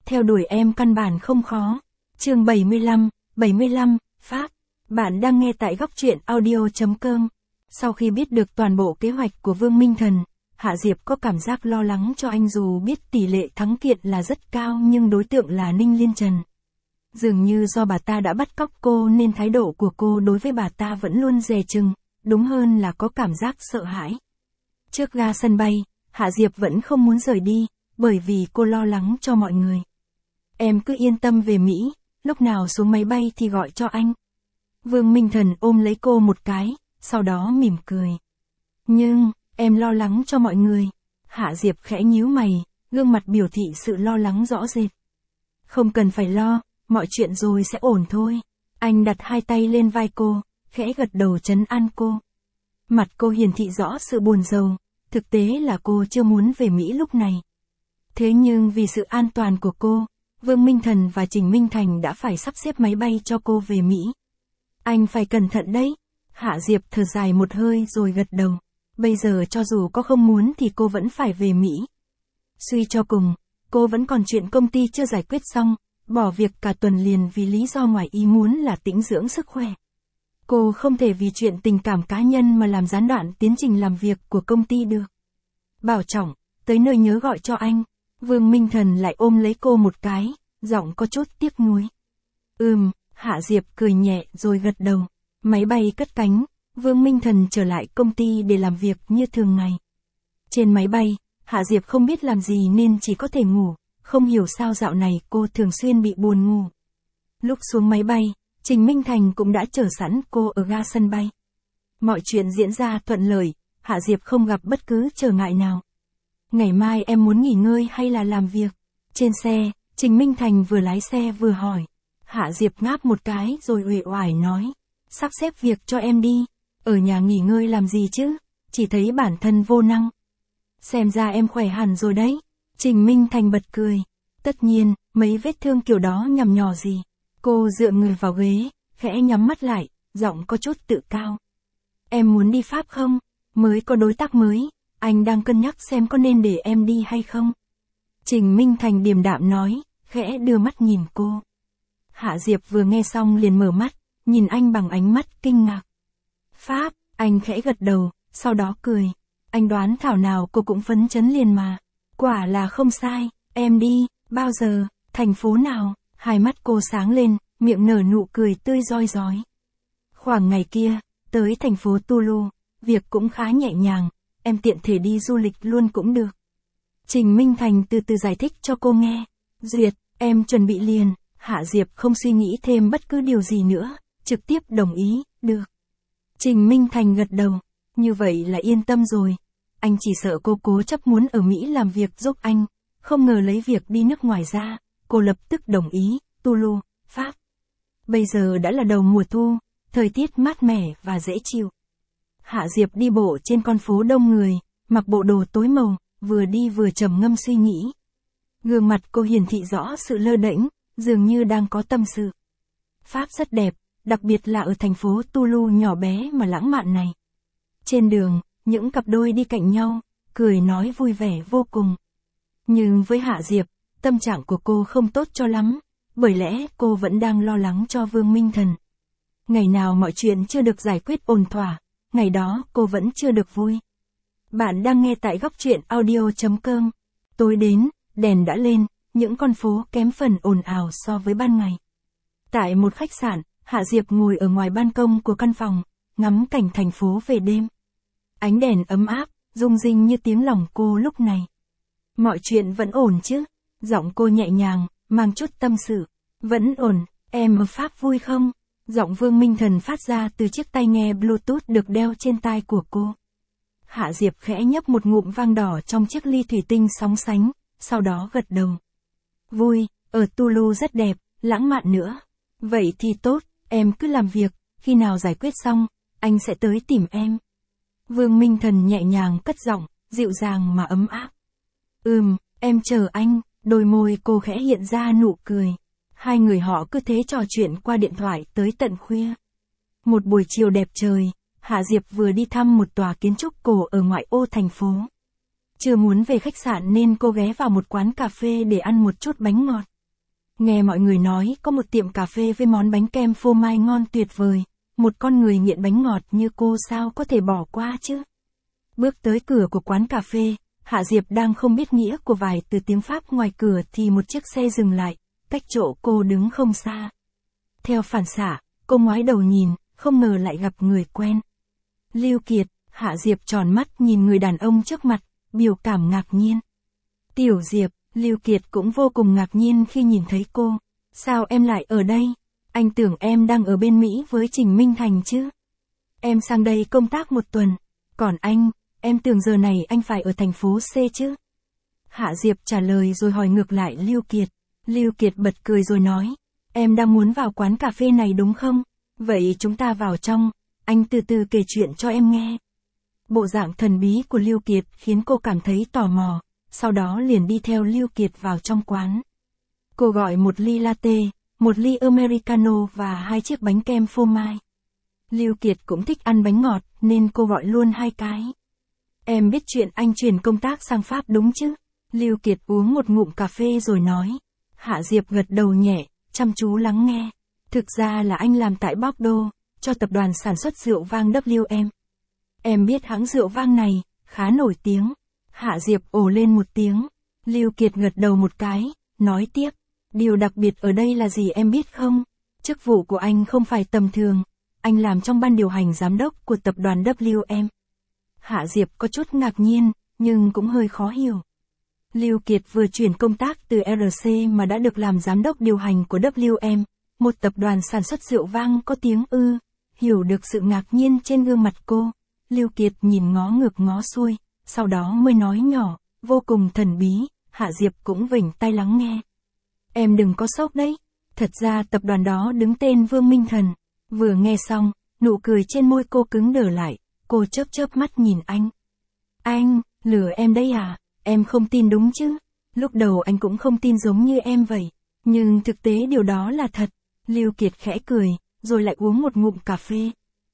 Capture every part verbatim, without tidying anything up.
theo đuổi em căn bản không khó. Chương bảy mươi lăm, bảy mươi lăm, Pháp. Bạn đang nghe tại góc truyện audio chấm com. Sau khi biết được toàn bộ kế hoạch của Vương Minh Thần, Hạ Diệp có cảm giác lo lắng cho anh dù biết tỷ lệ thắng kiện là rất cao nhưng đối tượng là Ninh Liên Trần. Dường như do bà ta đã bắt cóc cô nên thái độ của cô đối với bà ta vẫn luôn dè chừng, đúng hơn là có cảm giác sợ hãi. Trước ga sân bay, Hạ Diệp vẫn không muốn rời đi, bởi vì cô lo lắng cho mọi người. Em cứ yên tâm về Mỹ, lúc nào xuống máy bay thì gọi cho anh. Vương Minh Thần ôm lấy cô một cái, sau đó mỉm cười. Nhưng, em lo lắng cho mọi người. Hạ Diệp khẽ nhíu mày, gương mặt biểu thị sự lo lắng rõ rệt. Không cần phải lo, mọi chuyện rồi sẽ ổn thôi. Anh đặt hai tay lên vai cô, khẽ gật đầu trấn an cô. Mặt cô hiển thị rõ sự buồn rầu, thực tế là cô chưa muốn về Mỹ lúc này. Thế nhưng vì sự an toàn của cô, Vương Minh Thần và Trình Minh Thành đã phải sắp xếp máy bay cho cô về Mỹ. Anh phải cẩn thận đấy. Hạ Diệp thở dài một hơi rồi gật đầu. Bây giờ cho dù có không muốn thì cô vẫn phải về Mỹ. Suy cho cùng, cô vẫn còn chuyện công ty chưa giải quyết xong, bỏ việc cả tuần liền vì lý do ngoài ý muốn là tĩnh dưỡng sức khỏe. Cô không thể vì chuyện tình cảm cá nhân mà làm gián đoạn tiến trình làm việc của công ty được. Bảo trọng, tới nơi nhớ gọi cho anh. Vương Minh Thần lại ôm lấy cô một cái, giọng có chút tiếc nuối. Ừm, Hạ Diệp cười nhẹ rồi gật đầu. Máy bay cất cánh, Vương Minh Thần trở lại công ty để làm việc như thường ngày. Trên máy bay, Hạ Diệp không biết làm gì nên chỉ có thể ngủ, không hiểu sao dạo này cô thường xuyên bị buồn ngủ. Lúc xuống máy bay, Trình Minh Thành cũng đã chờ sẵn cô ở ga sân bay. Mọi chuyện diễn ra thuận lợi, Hạ Diệp không gặp bất cứ trở ngại nào. Ngày mai em muốn nghỉ ngơi hay là làm việc? Trên xe, Trình Minh Thành vừa lái xe vừa hỏi. Hạ Diệp ngáp một cái rồi uể oải nói. Sắp xếp việc cho em đi. Ở nhà nghỉ ngơi làm gì chứ? Chỉ thấy bản thân vô năng. Xem ra em khỏe hẳn rồi đấy. Trình Minh Thành bật cười. Tất nhiên, mấy vết thương kiểu đó nhằm nhỏ gì. Cô dựa người vào ghế, khẽ nhắm mắt lại, giọng có chút tự cao. Em muốn đi Pháp không? Mới có đối tác mới, anh đang cân nhắc xem có nên để em đi hay không. Trình Minh Thành điềm đạm nói, khẽ đưa mắt nhìn cô. Hạ Diệp vừa nghe xong liền mở mắt, nhìn anh bằng ánh mắt kinh ngạc. Pháp, anh khẽ gật đầu, sau đó cười. Anh đoán thảo nào cô cũng phấn chấn liền mà. Quả là không sai, em đi, bao giờ, thành phố nào? Hai mắt cô sáng lên, miệng nở nụ cười tươi rói rói. Khoảng ngày kia, tới thành phố Tulu, việc cũng khá nhẹ nhàng, em tiện thể đi du lịch luôn cũng được. Trình Minh Thành từ từ giải thích cho cô nghe. Duyệt, em chuẩn bị liền. Hạ Diệp không suy nghĩ thêm bất cứ điều gì nữa, trực tiếp đồng ý, được. Trình Minh Thành gật đầu, như vậy là yên tâm rồi. Anh chỉ sợ cô cố chấp muốn ở Mỹ làm việc giúp anh, không ngờ lấy việc đi nước ngoài ra, cô lập tức đồng ý, Tulu, Pháp. Bây giờ đã là đầu mùa thu, thời tiết mát mẻ và dễ chịu. Hạ Diệp đi bộ trên con phố đông người, mặc bộ đồ tối màu, vừa đi vừa trầm ngâm suy nghĩ. Gương mặt cô hiển thị rõ sự lơ đễnh, dường như đang có tâm sự. Pháp rất đẹp, đặc biệt là ở thành phố Tulu nhỏ bé mà lãng mạn này. Trên đường, những cặp đôi đi cạnh nhau, cười nói vui vẻ vô cùng. Nhưng với Hạ Diệp, tâm trạng của cô không tốt cho lắm, bởi lẽ cô vẫn đang lo lắng cho Vương Minh Thần. Ngày nào mọi chuyện chưa được giải quyết ổn thỏa, ngày đó cô vẫn chưa được vui. Bạn đang nghe tại góc truyện audio chấm com. Tối đến, đèn đã lên, những con phố kém phần ồn ào so với ban ngày. Tại một khách sạn, Hạ Diệp ngồi ở ngoài ban công của căn phòng, ngắm cảnh thành phố về đêm. Ánh đèn ấm áp, rung rinh như tiếng lòng cô lúc này. Mọi chuyện vẫn ổn chứ? Giọng cô nhẹ nhàng, mang chút tâm sự. Vẫn ổn, em ở Pháp vui không? Giọng Vương Minh Thần phát ra từ chiếc tai nghe Bluetooth được đeo trên tai của cô. Hạ Diệp khẽ nhấp một ngụm vang đỏ trong chiếc ly thủy tinh sóng sánh, sau đó gật đầu. Vui, ở Tulu rất đẹp, lãng mạn nữa. Vậy thì tốt, em cứ làm việc, khi nào giải quyết xong, anh sẽ tới tìm em. Vương Minh Thần nhẹ nhàng cất giọng, dịu dàng mà ấm áp. Ừm, em chờ anh, đôi môi cô khẽ hiện ra nụ cười. Hai người họ cứ thế trò chuyện qua điện thoại tới tận khuya. Một buổi chiều đẹp trời, Hạ Diệp vừa đi thăm một tòa kiến trúc cổ ở ngoại ô thành phố. Chưa muốn về khách sạn nên cô ghé vào một quán cà phê để ăn một chút bánh ngọt. Nghe mọi người nói có một tiệm cà phê với món bánh kem phô mai ngon tuyệt vời, một con người nghiện bánh ngọt như cô sao có thể bỏ qua chứ? Bước tới cửa của quán cà phê, Hạ Diệp đang không biết nghĩa của vài từ tiếng Pháp ngoài cửa thì một chiếc xe dừng lại, cách chỗ cô đứng không xa. Theo phản xạ, cô ngoái đầu nhìn, không ngờ lại gặp người quen. Lưu Kiệt. Hạ Diệp tròn mắt nhìn người đàn ông trước mặt, biểu cảm ngạc nhiên. Tiểu Diệp, Lưu Kiệt cũng vô cùng ngạc nhiên khi nhìn thấy cô. Sao em lại ở đây? Anh tưởng em đang ở bên Mỹ với Trình Minh Thành chứ? Em sang đây công tác một tuần. Còn anh, em tưởng giờ này anh phải ở thành phố C chứ? Hạ Diệp trả lời rồi hỏi ngược lại Lưu Kiệt. Lưu Kiệt bật cười rồi nói, em đang muốn vào quán cà phê này đúng không? Vậy chúng ta vào trong, anh từ từ kể chuyện cho em nghe. Bộ dạng thần bí của Lưu Kiệt khiến cô cảm thấy tò mò, sau đó liền đi theo Lưu Kiệt vào trong quán. Cô gọi một ly latte, một ly Americano và hai chiếc bánh kem phô mai. Lưu Kiệt cũng thích ăn bánh ngọt nên cô gọi luôn hai cái. Em biết chuyện anh chuyển công tác sang Pháp đúng chứ? Lưu Kiệt uống một ngụm cà phê rồi nói. Hạ Diệp gật đầu nhẹ, chăm chú lắng nghe. Thực ra là anh làm tại Bordeaux, cho tập đoàn sản xuất rượu vang W M. Em biết hãng rượu vang này, khá nổi tiếng. Hạ Diệp ồ lên một tiếng. Lưu Kiệt gật đầu một cái, nói tiếp. Điều đặc biệt ở đây là gì em biết không? Chức vụ của anh không phải tầm thường. Anh làm trong ban điều hành giám đốc của tập đoàn W M. Hạ Diệp có chút ngạc nhiên, nhưng cũng hơi khó hiểu. Lưu Kiệt vừa chuyển công tác từ R C mà đã được làm giám đốc điều hành của W M, một tập đoàn sản xuất rượu vang có tiếng ư. Hiểu được sự ngạc nhiên trên gương mặt cô. Lưu Kiệt nhìn ngó ngược ngó xuôi, sau đó mới nói nhỏ, vô cùng thần bí. Hạ Diệp cũng vểnh tai lắng nghe. Em đừng có sốc đấy. Thật ra tập đoàn đó đứng tên Vương Minh Thần. Vừa nghe xong, nụ cười trên môi cô cứng đờ lại, cô chớp chớp mắt nhìn anh. Anh, lừa em đấy à? Em không tin đúng chứ? Lúc đầu anh cũng không tin giống như em vậy. Nhưng thực tế điều đó là thật. Lưu Kiệt khẽ cười, rồi lại uống một ngụm cà phê.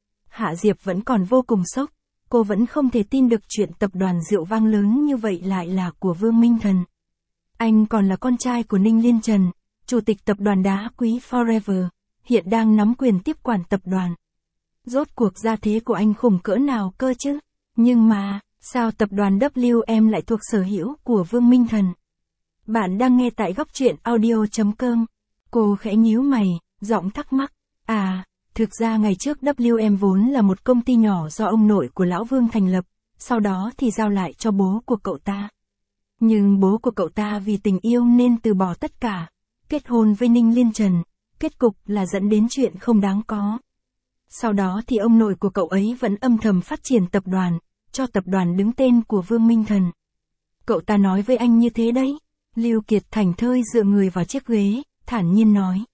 Hạ Diệp vẫn còn vô cùng sốc. Cô vẫn không thể tin được chuyện tập đoàn rượu vang lớn như vậy lại là của Vương Minh Thần. Anh còn là con trai của Ninh Liên Trần, chủ tịch tập đoàn đá quý Forever, hiện đang nắm quyền tiếp quản tập đoàn. Rốt cuộc gia thế của anh khủng cỡ nào cơ chứ? Nhưng mà, sao tập đoàn W M lại thuộc sở hữu của Vương Minh Thần? Bạn đang nghe tại góc truyện audio chấm com. Cô khẽ nhíu mày, giọng thắc mắc. À, thực ra ngày trước W M vốn là một công ty nhỏ do ông nội của Lão Vương thành lập, sau đó thì giao lại cho bố của cậu ta. Nhưng bố của cậu ta vì tình yêu nên từ bỏ tất cả, kết hôn với Ninh Liên Trần, kết cục là dẫn đến chuyện không đáng có. Sau đó thì ông nội của cậu ấy vẫn âm thầm phát triển tập đoàn, cho tập đoàn đứng tên của Vương Minh Thần. Cậu ta nói với anh như thế đấy. Lưu Kiệt thảnh thơi dựa người vào chiếc ghế, thản nhiên nói.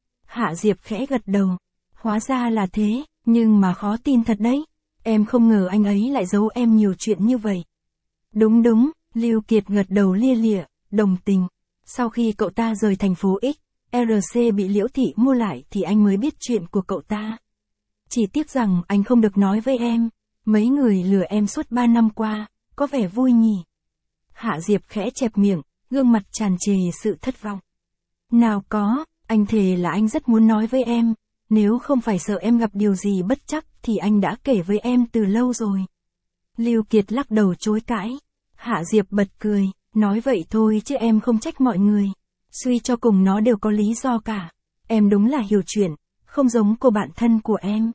Hạ Diệp khẽ gật đầu. Hóa ra là thế, nhưng mà khó tin thật đấy. Em không ngờ anh ấy lại giấu em nhiều chuyện như vậy. Đúng đúng, Lưu Kiệt gật đầu lia lịa, đồng tình. Sau khi cậu ta rời thành phố X, R C bị Liễu Thị mua lại thì anh mới biết chuyện của cậu ta. Chỉ tiếc rằng anh không được nói với em. Mấy người lừa em suốt ba năm qua, có vẻ vui nhỉ. Hạ Diệp khẽ chẹp miệng, gương mặt tràn trề sự thất vọng. Nào có, anh thề là anh rất muốn nói với em. Nếu không phải sợ em gặp điều gì bất trắc thì anh đã kể với em từ lâu rồi. Lưu Kiệt lắc đầu chối cãi. Hạ Diệp bật cười, nói vậy thôi chứ em không trách mọi người. Suy cho cùng nó đều có lý do cả. Em đúng là hiểu chuyện, không giống cô bạn thân của em.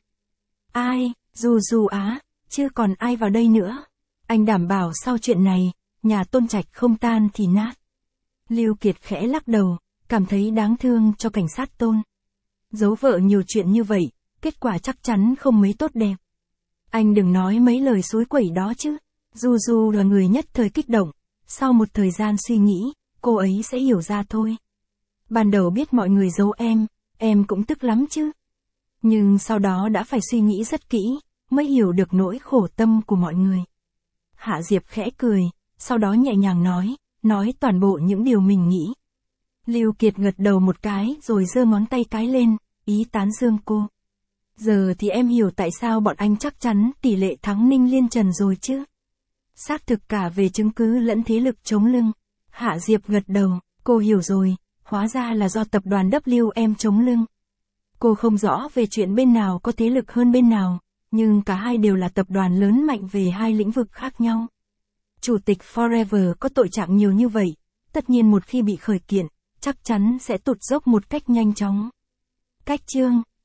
Ai, dù dù á, chứ còn ai vào đây nữa. Anh đảm bảo sau chuyện này, nhà Tôn Trạch không tan thì nát. Lưu Kiệt khẽ lắc đầu, cảm thấy đáng thương cho cảnh sát Tôn. Giấu vợ nhiều chuyện như vậy, kết quả chắc chắn không mấy tốt đẹp. Anh đừng nói mấy lời xối quẩy đó chứ. Du Du là người nhất thời kích động, sau một thời gian suy nghĩ, cô ấy sẽ hiểu ra thôi. Ban đầu biết mọi người giấu em, em cũng tức lắm chứ. Nhưng sau đó đã phải suy nghĩ rất kỹ, mới hiểu được nỗi khổ tâm của mọi người. Hạ Diệp khẽ cười, sau đó nhẹ nhàng nói, nói toàn bộ những điều mình nghĩ. Lưu Kiệt gật đầu một cái rồi giơ ngón tay cái lên, ý tán dương cô. Giờ thì em hiểu tại sao bọn anh chắc chắn tỷ lệ thắng Ninh Liên Trần rồi chứ. Xác thực cả về chứng cứ lẫn thế lực chống lưng. Hạ Diệp gật đầu, cô hiểu rồi, hóa ra là do tập đoàn W M chống lưng. Cô không rõ về chuyện bên nào có thế lực hơn bên nào, nhưng cả hai đều là tập đoàn lớn mạnh về hai lĩnh vực khác nhau. Chủ tịch Forever có tội trạng nhiều như vậy, tất nhiên một khi bị khởi kiện, chắc chắn sẽ tụt dốc một cách nhanh chóng. Cách chương